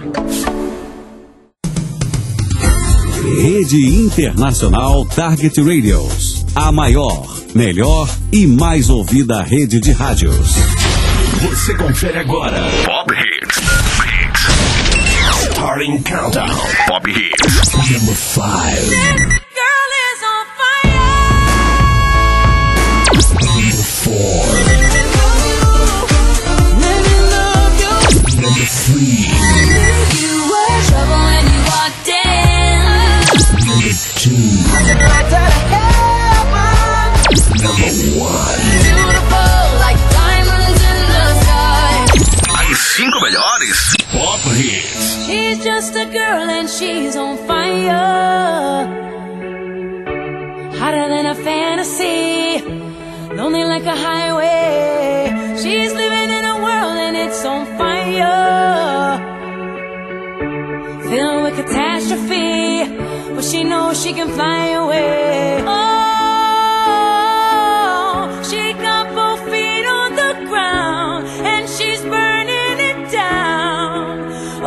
Rede Internacional Target Radios. A maior, melhor e mais ouvida rede de rádios. Você confere agora Pop Hits. Starting Countdown. Pop Hits. Number 5. Girl is on fire. Number 4. Number 3. You were trouble when you walked in. Number 2. Number 1. Beautiful like diamonds in the sky. As 5 melhores Pop Hits. She's just a girl and she's on fire. Hotter than a fantasy. Lonely like a highway. She's living in a world and it's on fire. Filled with catastrophe. But she knows she can fly away. Oh, she got both feet on the ground and she's burning it down.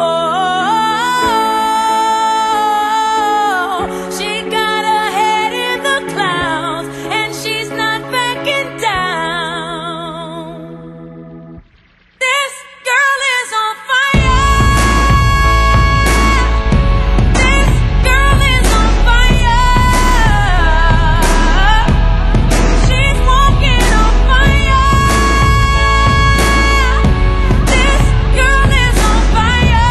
Oh, she got her head in the clouds and she's not backing down. This girl is on fire. This girl is on fire. She's walking on fire. This girl is on fire.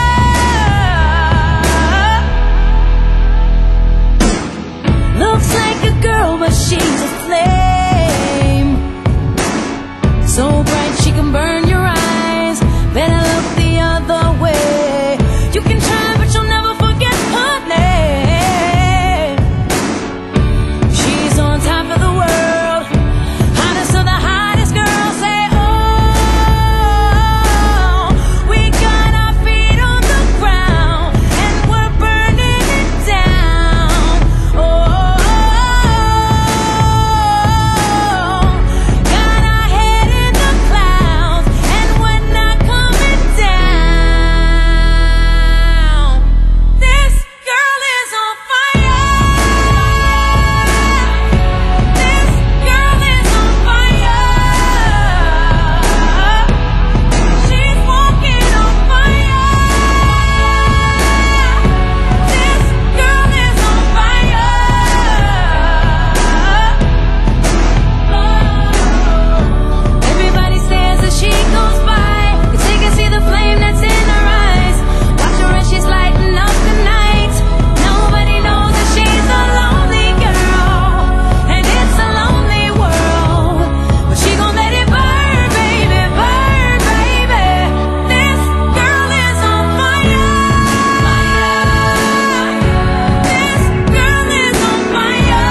Looks like a girl, but she's a flame. So bright she can burn your eyes. Better look the other way. You can try, but you'll never forget her name. She's on top of the world. Hottest of the hottest girls. Say, oh, we got our feet on the ground and we're burning it down. Oh, got our head in the clouds and we're not coming down. This girl is on fire. This girl is on fire. She's walking on fire. This girl is on fire. Everybody stares as she goes by. Cause they can see the flame that's in her eyes. Watch her as she's lighting up the night. Nobody knows that she's a lonely girl. And it's a lonely world. But she gon' let it burn, baby, burn, baby. This girl is on fire. This girl is on fire.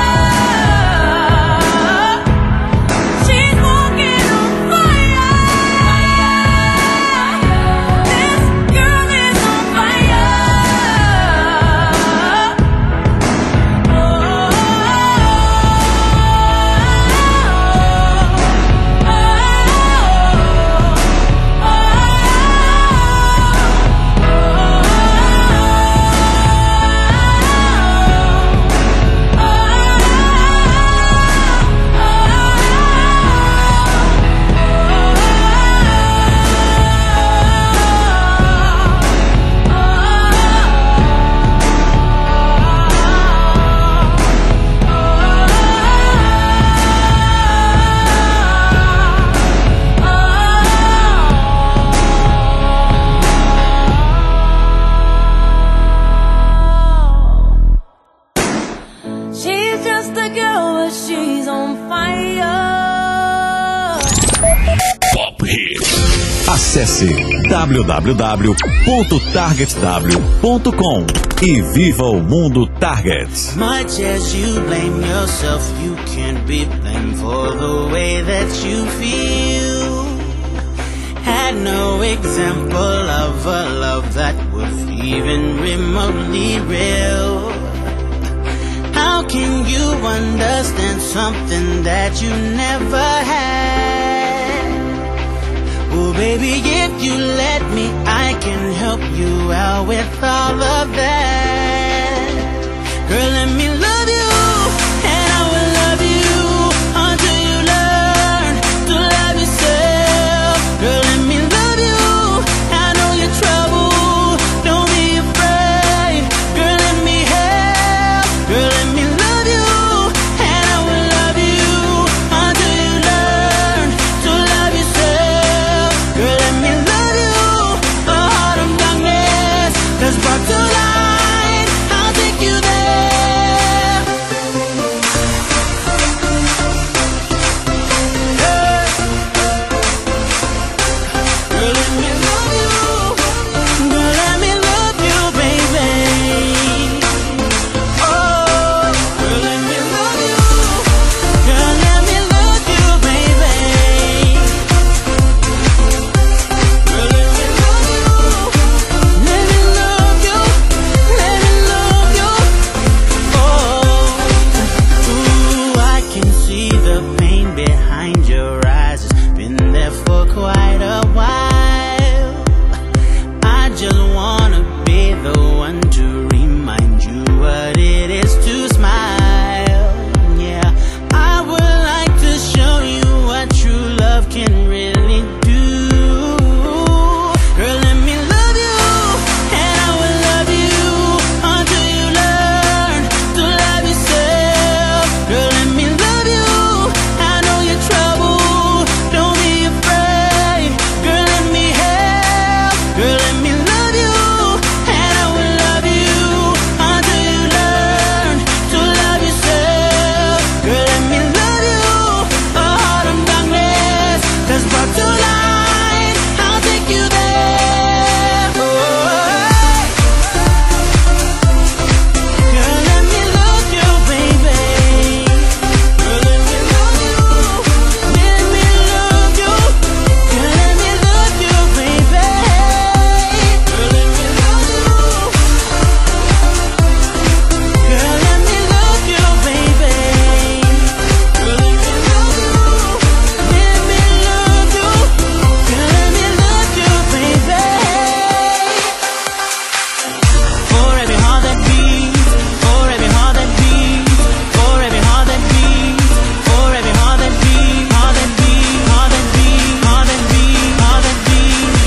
She's walking on fire. This girl is on fire. She's just a girl, but she's on fire. Pop Hits. Acesse www.targetw.com e viva o mundo Target. Much as you blame yourself, you can't be blamed for the way that you feel. Had no example of a love that was even remotely real. How can you understand something that you never had? Well, baby, if you let me, I can help you out with all of that. Girl, let me love you, and I will love you until you learn to love yourself. Girl, let me love you, I know your trouble, don't be afraid. Girl, let me help. Girl, let me love you, and I will love you until you learn to love yourself. Girl, let me love you, a heart of darkness that's brought to light. I'll take you there. Girl, let me love you. Girl, let me love you, baby. Oh, girl, let me love you. Girl, let me love you, baby. Girl, let me love you. Let me love you. Let me love you. Oh, ooh, I can see the pain behind your eyes. It's been there for quite a while. I just wanna be the one to remind you what it is to smile. Yeah, I would like to show you what true love can really do. Girl, let me love you, and I will love you until you learn to love yourself. Girl, let me love you, I know your trouble, don't be afraid. Girl, let me help. Girl, let me love you, and I will love you until you learn to love yourself. Girl, let me love you, a heart of darkness that's brought to light. I'll take you there. Oh, girl, let me love you, baby. Girl, let me love you. Let me love you. Girl, let me love you, baby. Girl, let me love you. Girl, let me love you, baby. Girl, let me love you. Let me love you. Girl, let me love you, baby. For every heart that beats, for every heart that beats, for every heart that beats, for every heart that beats, heart that beats, heart that beats, heart that beats, heart that beats.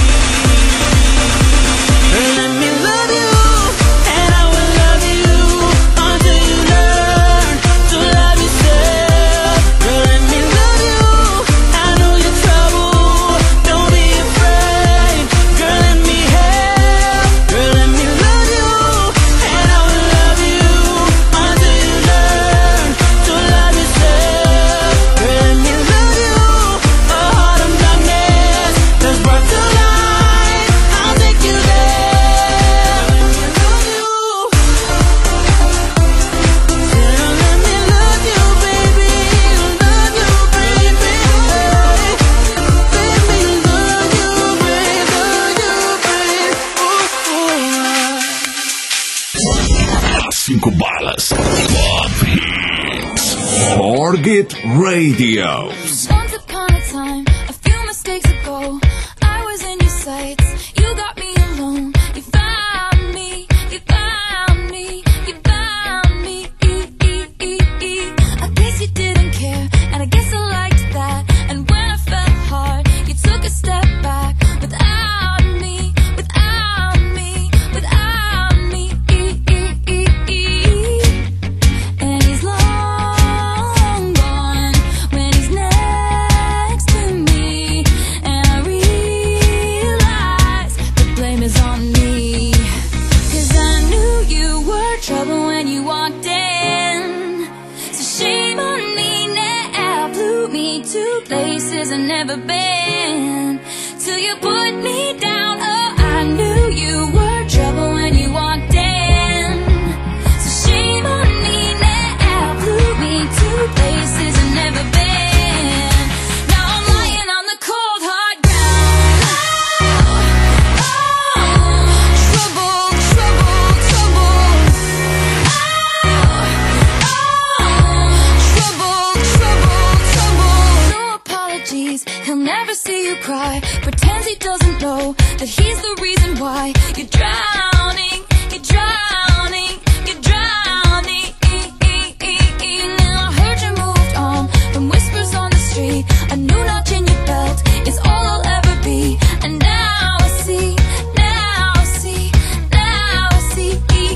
Girl, let me love you, and I will love you until you learn to love yourself. Girl, let me love you, I know your trouble, don't be afraid. Girl, let me help. Girl, let me love you, and I will love you until you learn to love yourself. Girl, let me love you, a heart of darkness that's brought to light. I'll take you there. Let me love you. Girl, let me love you, baby. Love you, baby. Let me love you, baby. Ooh. 5 balas. Pop Hits. Target Radio. Once upon a time, a few mistakes ago, I was in your sights. You got me alone. You found me. You found me. You found me. I guess you didn't care, and I guess I liked that. And when I felt hard, you took a step back. Without me, without me, without me. And he's long gone when he's next to me. And I realize the blame is on me. 'Cause I knew you were trouble when you walked in. So shame on me now, blew me to places I've never been. Till you put me down, oh, I knew you were trouble when you walked in. So shame on me now, blew me to places I've never been. Now I'm lying on the cold hard ground. Oh, trouble, trouble, trouble. Oh, trouble, trouble, trouble. No apologies, he'll never see you cry. why you're drowning, you're drowning, you're drowning. Now I heard you moved on from whispers on the street. A new notch in your belt is all I'll ever be. And now I see, now I see, now I see.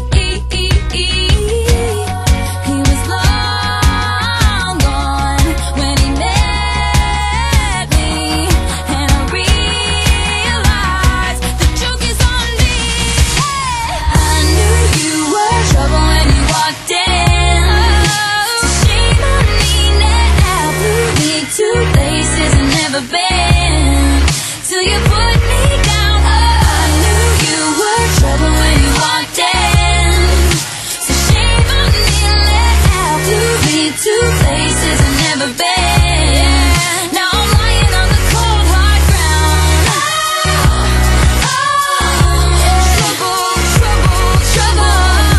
He was long gone when he met me, and I realized the joke is on me. I knew you were trouble when you walked in. So shame on me now, blew me to places I've never been, till you put me down. I knew you were trouble when you walked in. So shame on me now, blew me to places I've never been. Now I'm lying on the cold hard ground. Trouble, trouble, trouble.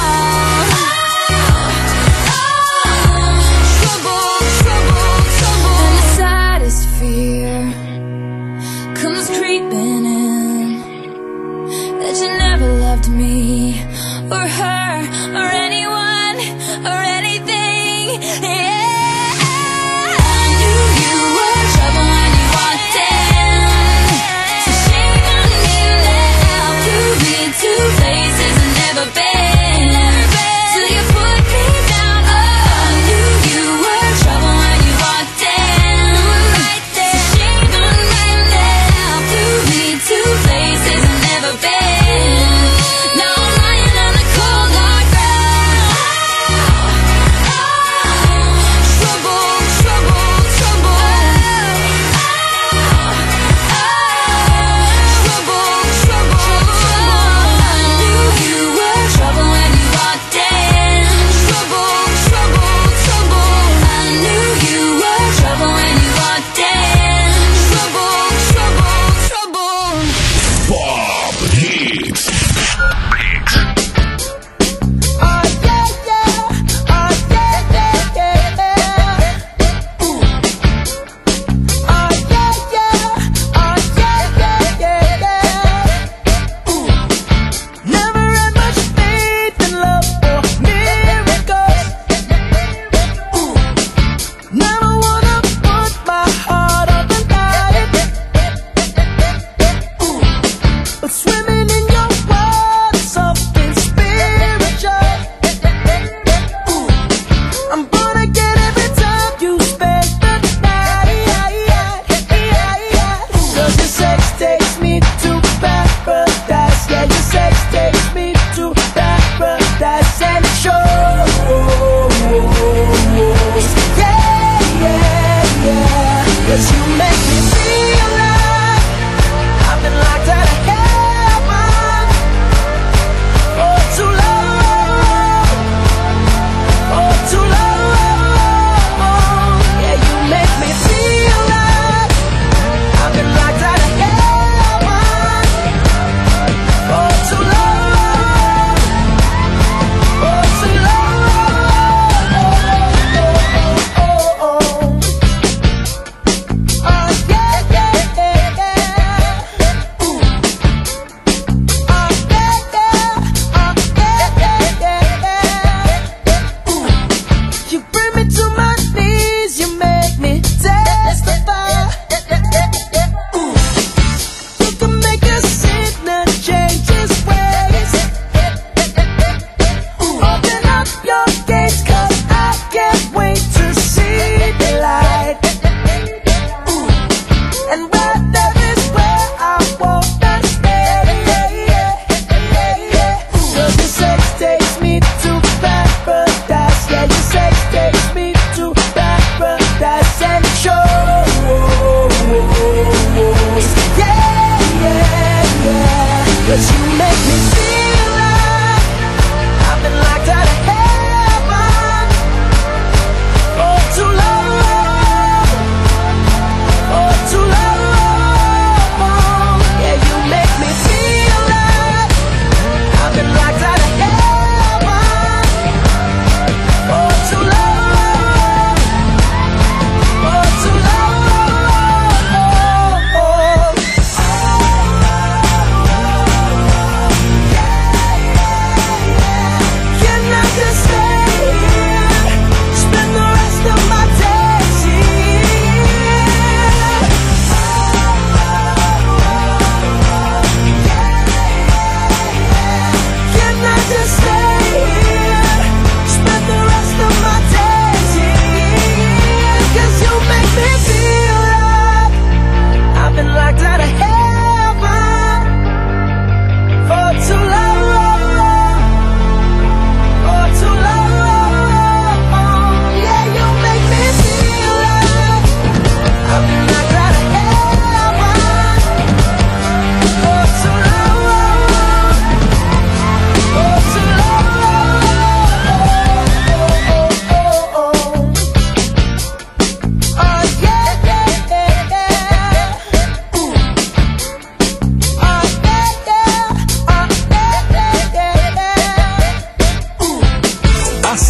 Trouble, trouble, trouble. And the saddest fear comes creeping in, that you never loved me or her or anyone or anything. Yeah. I knew you were trouble when you walked in. So shame on me now, blew me to places I've never been, till you put me down. I knew you were trouble when you walked in. So shame on me now, blew me to places I've never been. Now I'm lying on the cold hard ground. Trouble, trouble, trouble. Trouble, trouble, trouble. I knew you were trouble when you walked in. Trouble, trouble, trouble. I knew you were trouble when you walked in. Trouble, trouble, trouble. Pop Hits. Never had much faith in love or miracles. Never wanna put my heart on the line. But swimming in your water, something spiritual. I'm gonna get every time you spend the night. 'Cause your sex takes me to paradise. Yeah, your sex takes me to paradise, and it shows. Yeah, yeah, yeah. 'Cause you make me feel like I've been locked out of heaven for too long. For too long. Yeah, you make me feel like I've been locked out of heaven for too long. For too long. Yeah, yeah, yeah, yeah. Ooh. Yeah, yeah, yeah, yeah. Ooh. You bring me to my knees, you make me testify. Ooh. You can make a sinner change his ways. Ooh. Open up your gates, 'cause I can't wait to see the light. Ooh. And right there is where I wanna stay. 'Cause your sex takes me to paradise. Yeah, your sex takes me to paradise, and it shows. Yeah, yeah, yeah. 'Cause you make me feel like I've been locked out of heaven for too long. For too long. Yeah, you make me feel like I've been locked out of heaven for too long. For too long.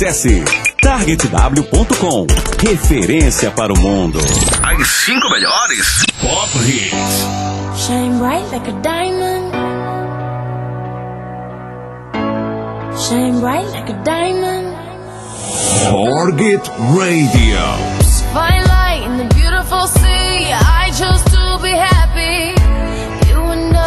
Acesse targetw.com. Referência para o mundo. As 5 melhores Pop Hits. Shine bright like a diamond. Shine bright like a diamond. Target Radio. Fine light in the beautiful sea. I chose to be happy. You and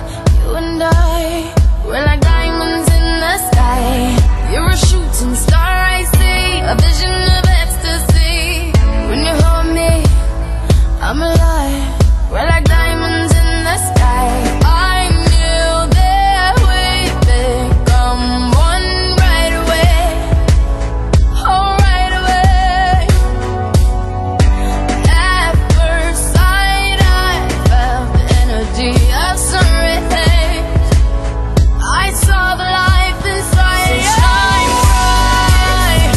I, we're like diamonds in the sky. You're a shooting star, I see, a vision of ecstasy. When you hold me, I'm alive. We're like diamonds in the sky. I knew that we'd become one right away. Oh, right away. At first sight, I felt the energy of sun rays. I saw the life inside you. Shine bright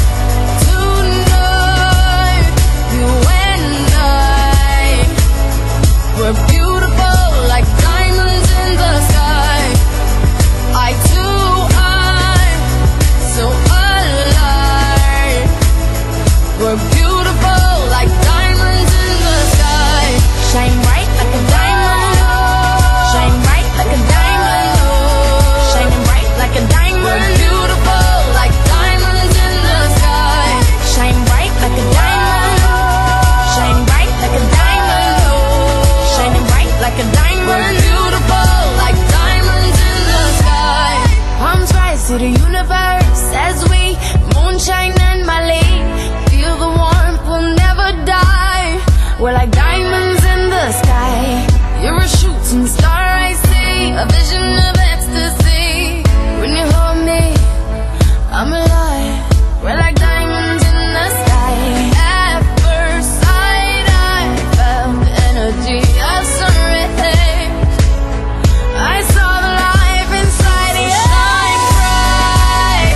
tonight. You and I, we're beautiful like diamonds in the sky. Eye to eye, so alive. We're beautiful like diamonds in the sky. Shine bright like a diamond. Shine bright like a diamond. Shining bright like a diamond. We're beautiful like diamonds in the sky. Shine bright like a diamond. Shine bright like a diamond. Shining bright like a diamond. We're beautiful like diamonds in the sky. Palms rise to the universe as we moonshine and Mali. Feel the warmth, we'll never die. We're like diamonds in the sky. You're a shooting star, I see, a vision of ecstasy. When you hold me, I'm alive. We're like diamonds in the sky. At first sight, I felt the energy of sun rays. I saw the life inside you. Shine bright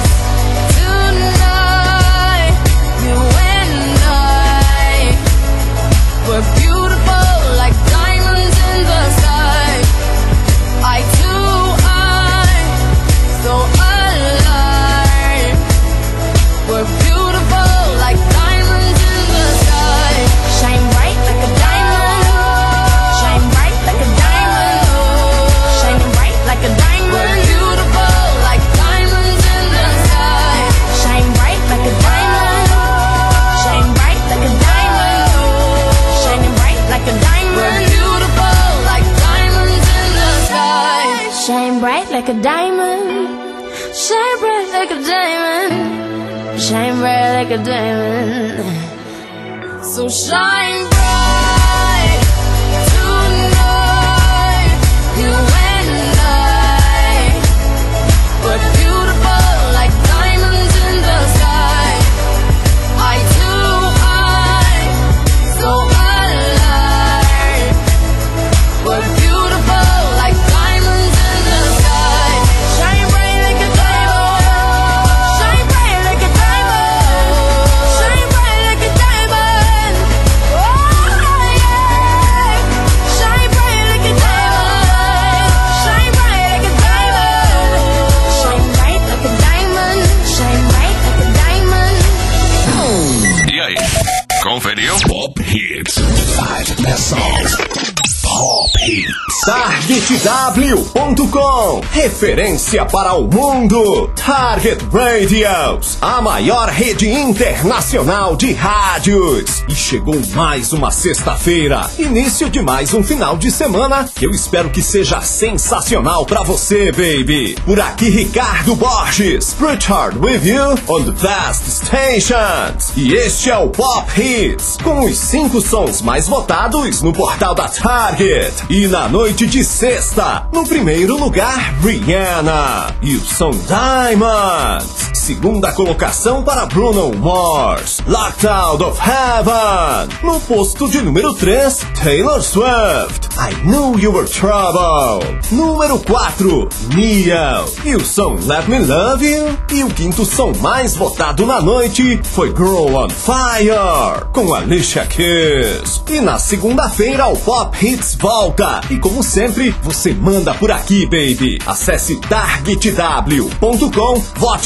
tonight. You and I, we're beautiful like diamonds in the sky. Eye to eye, so alive. We're beautiful like diamonds in the sky. Shine bright like a diamond. Shine bright like a diamond. Shining bright like a diamond. We're beautiful like diamonds in the sky. Shine bright like a diamond. Shine bright like a diamond. Shining bright like a diamond. We're beautiful like diamonds in the sky. Shine bright like a diamond. Shine bright like a diamond. Shine bright like a diamond. So shine bright tonight. You and I, we're beautiful like diamonds in the sky. Eye to eye, so alive. We're beautiful like diamonds in the sky. Shine bright like a diamond. Shine bright like a diamond. Shine bright like a diamond. Oh yeah. Shine bright like a diamond. Shine bright like a diamond. Shine bright like a diamond. Shine bright like a diamond. E aí, conferiu? Pop Hits. 5 best songs. Pop Hits. TargetW.com. Referência para o mundo. Target Radios, a maior rede internacional de rádios. E chegou mais uma sexta-feira, início de mais um final de semana que eu espero que seja sensacional pra você, baby. Por aqui, Ricardo Borges, Richard with you on the best stations. E este é o Pop Hits, com os 5 sons mais votados no portal da Target. E na noite de sexta, no primeiro lugar, Rihanna e o som Diamonds. Segunda colocação para Bruno Mars, Locked Out of Heaven. No posto de número 3, Taylor Swift, I Knew You Were Trouble. Número 4, Neo e o som Let Me Love You. E o quinto som mais votado na noite foi Girl on Fire, com Alicia Keys. E na segunda-feira o Pop Hits volta. E como sempre, você manda por aqui, baby. Acesse targetw.com, vote nos seus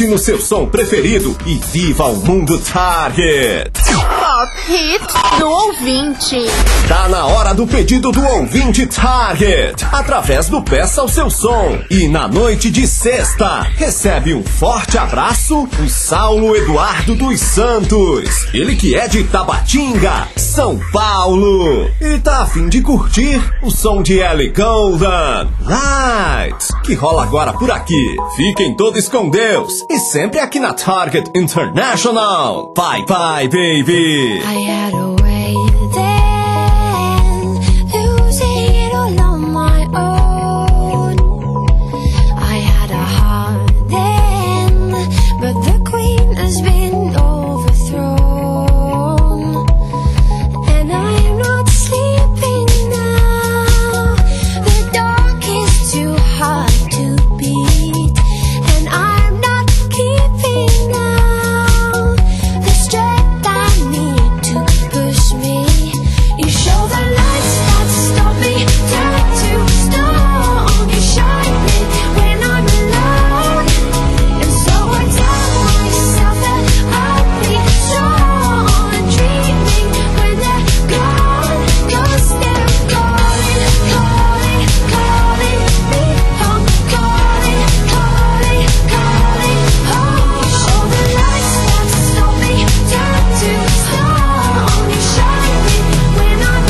som preferido e viva o mundo Target. Pop Hits do ouvinte. Tá na hora do pedido do ouvinte Target, através do Peça o Seu Som. E na noite de sexta, recebe um forte abraço o Saulo Eduardo dos Santos. Ele que é de Tabatinga, São Paulo. E tá a fim de curtir o som de Ellie Goulding, Lights, que rola agora por aqui. Fiquem todos com Deus e sempre aqui na Target International. Bye bye, baby. I had a way then, losing it all on my own. I had a heart then, but the queen has been overthrown. And I'm not sleeping now, the dark is too hard to beat. And I'm not keeping now the strength I need to push me. You show the lights that stop me, turn to stone. You shine me when I'm alone, and so I tell myself that I'll be strong and dreaming when they're gone, 'cause they're calling, calling, calling me home, calling, calling, calling home. You show the lights that stop me, turn to stone. You shine me when I'm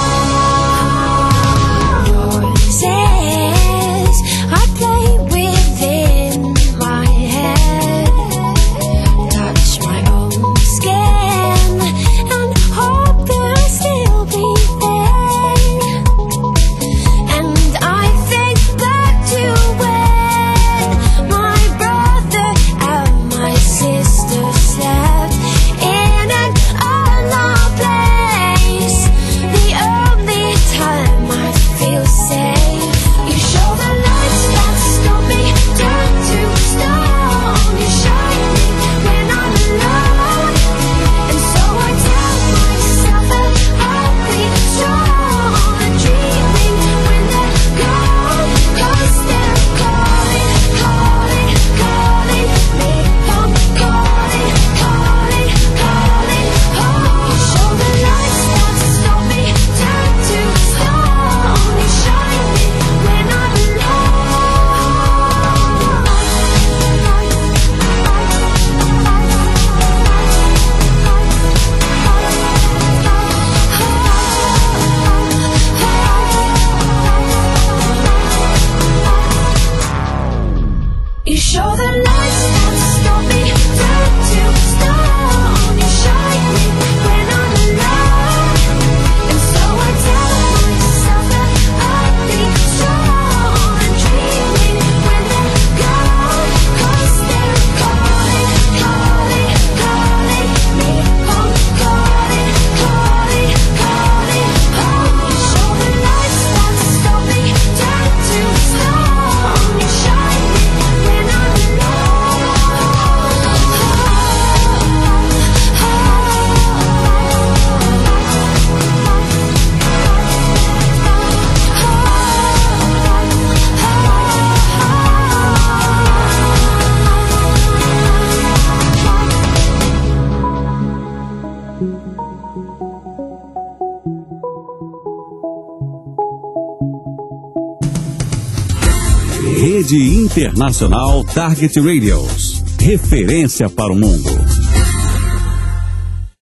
alone. Voices I play within my head, touch my own skin and hope they'll still be there. And I think back to when my brother and my sister slept in an unknown place, the only time I feel safe. You show the lights that stop me, turn to stone. You shine me when I'm alone, and so I tell myself that I'll be strong and dreaming when they're gone, 'cause they're calling, calling, calling me home, calling, calling, calling home. You show the lights that stop me, turn to stone. You shine me when I'm You show the lights that stop me, turn to stone. You shine me when I'm alone, and so I tell myself that I'll be strong and dreaming when they're gone, 'cause they're calling, calling, calling me home, calling, calling, calling home. You show the lights that stop me, turn to stone. You shine me when I'm Rede Internacional Target Radios. Referência para o mundo.